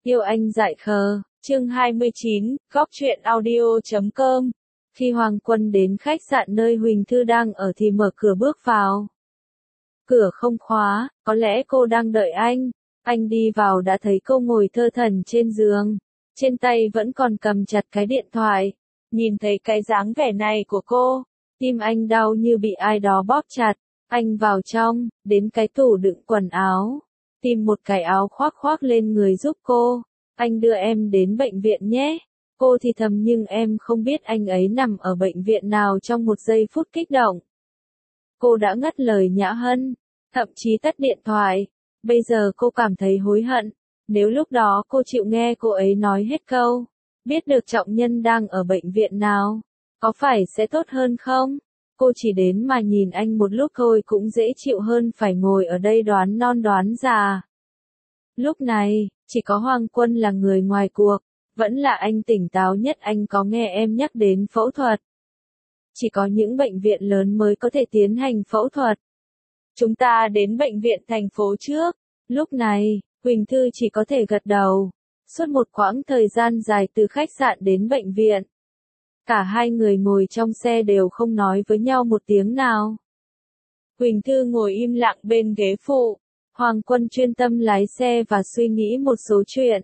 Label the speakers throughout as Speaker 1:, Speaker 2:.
Speaker 1: Yêu anh dại khờ, chương 29, góc truyện audio.com. Khi Hoàng Quân đến khách sạn nơi Huỳnh Thư đang ở thì mở cửa bước vào. Cửa không khóa, có lẽ cô đang đợi anh. Anh đi vào đã thấy cô ngồi thơ thẩn trên giường. Trên tay vẫn còn cầm chặt cái điện thoại. Nhìn thấy cái dáng vẻ này của cô, tim anh đau như bị ai đó bóp chặt. Anh vào trong, đến cái tủ đựng quần áo. Tìm một cái áo khoác lên người giúp cô. Anh đưa em đến bệnh viện nhé. Cô thì thầm nhưng em không biết anh ấy nằm ở bệnh viện nào trong một giây phút kích động. Cô đã ngắt lời Nhã Hân, thậm chí tắt điện thoại. Bây giờ cô cảm thấy hối hận. Nếu lúc đó cô chịu nghe cô ấy nói hết câu, biết được Trọng Nhân đang ở bệnh viện nào, có phải sẽ tốt hơn không? Cô chỉ đến mà nhìn anh một lúc thôi cũng dễ chịu hơn phải ngồi ở đây đoán non đoán già. Lúc này, chỉ có Hoàng Quân là người ngoài cuộc, vẫn là anh tỉnh táo nhất. Anh có nghe em nhắc đến phẫu thuật. Chỉ có những bệnh viện lớn mới có thể tiến hành phẫu thuật. Chúng ta đến bệnh viện thành phố trước. Lúc này, Huỳnh Thư chỉ có thể gật đầu. Suốt một quãng thời gian dài từ khách sạn đến bệnh viện, cả hai người ngồi trong xe đều không nói với nhau một tiếng nào. Huỳnh Thư ngồi im lặng bên ghế phụ. Hoàng Quân chuyên tâm lái xe và suy nghĩ một số chuyện.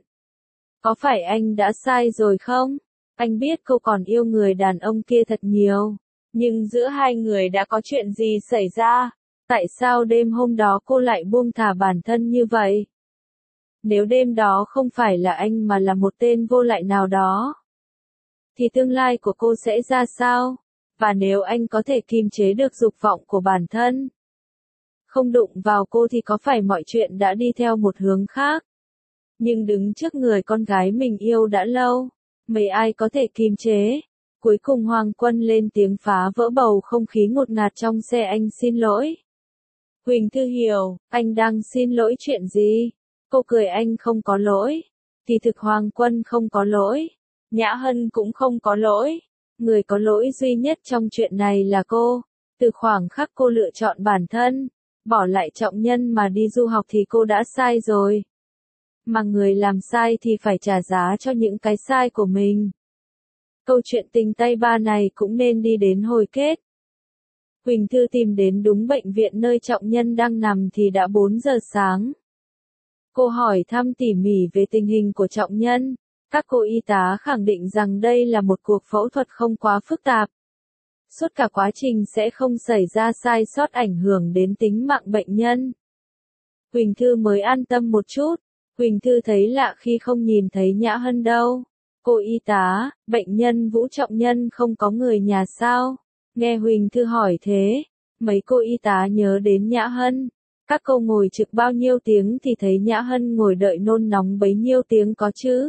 Speaker 1: Có phải anh đã sai rồi không? Anh biết cô còn yêu người đàn ông kia thật nhiều. Nhưng giữa hai người đã có chuyện gì xảy ra? Tại sao đêm hôm đó cô lại buông thả bản thân như vậy? Nếu đêm đó không phải là anh mà là một tên vô lại nào đó, thì tương lai của cô sẽ ra sao? Và nếu anh có thể kiềm chế được dục vọng của bản thân, không đụng vào cô thì có phải mọi chuyện đã đi theo một hướng khác? Nhưng đứng trước người con gái mình yêu đã lâu, mấy ai có thể kiềm chế? Cuối cùng Hoàng Quân lên tiếng phá vỡ bầu không khí ngột ngạt trong xe. Anh xin lỗi. Huỳnh Thư hiểu, anh đang xin lỗi chuyện gì? Cô cười. Anh không có lỗi. Thì thực Hoàng Quân không có lỗi. Nhã Hân cũng không có lỗi. Người có lỗi duy nhất trong chuyện này là cô. Từ khoảng khắc cô lựa chọn bản thân, bỏ lại Trọng Nhân mà đi du học thì cô đã sai rồi. Mà người làm sai thì phải trả giá cho những cái sai của mình. Câu chuyện tình tay ba này cũng nên đi đến hồi kết. Huỳnh Thư tìm đến đúng bệnh viện nơi Trọng Nhân đang nằm thì đã 4 giờ sáng. Cô hỏi thăm tỉ mỉ về tình hình của Trọng Nhân. Các cô y tá khẳng định rằng đây là một cuộc phẫu thuật không quá phức tạp. Suốt cả quá trình sẽ không xảy ra sai sót ảnh hưởng đến tính mạng bệnh nhân. Huỳnh Thư mới an tâm một chút. Huỳnh Thư thấy lạ khi không nhìn thấy Nhã Hân đâu. Cô y tá, bệnh nhân Vũ Trọng Nhân không có người nhà sao? Nghe Huỳnh Thư hỏi thế, mấy cô y tá nhớ đến Nhã Hân. Các cô ngồi trực bao nhiêu tiếng thì thấy Nhã Hân ngồi đợi nôn nóng bấy nhiêu tiếng có chứ?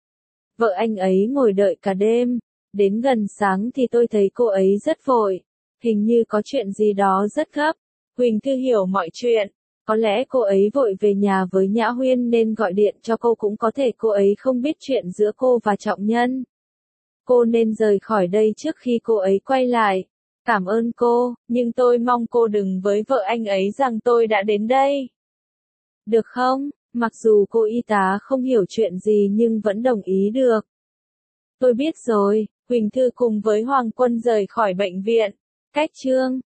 Speaker 1: Vợ anh ấy ngồi đợi cả đêm. Đến gần sáng thì tôi thấy cô ấy rất vội. Hình như có chuyện gì đó rất gấp. Huỳnh Thư hiểu mọi chuyện. Có lẽ cô ấy vội về nhà với Nhã Huyên nên gọi điện cho cô, cũng có thể cô ấy không biết chuyện giữa cô và Trọng Nhân. Cô nên rời khỏi đây trước khi cô ấy quay lại. Cảm ơn cô, nhưng tôi mong cô đừng với vợ anh ấy rằng tôi đã đến đây. Được không? Mặc dù cô y tá không hiểu chuyện gì nhưng vẫn đồng ý được. Tôi biết rồi. Huỳnh Thư cùng với Hoàng Quân rời khỏi bệnh viện. Cách chương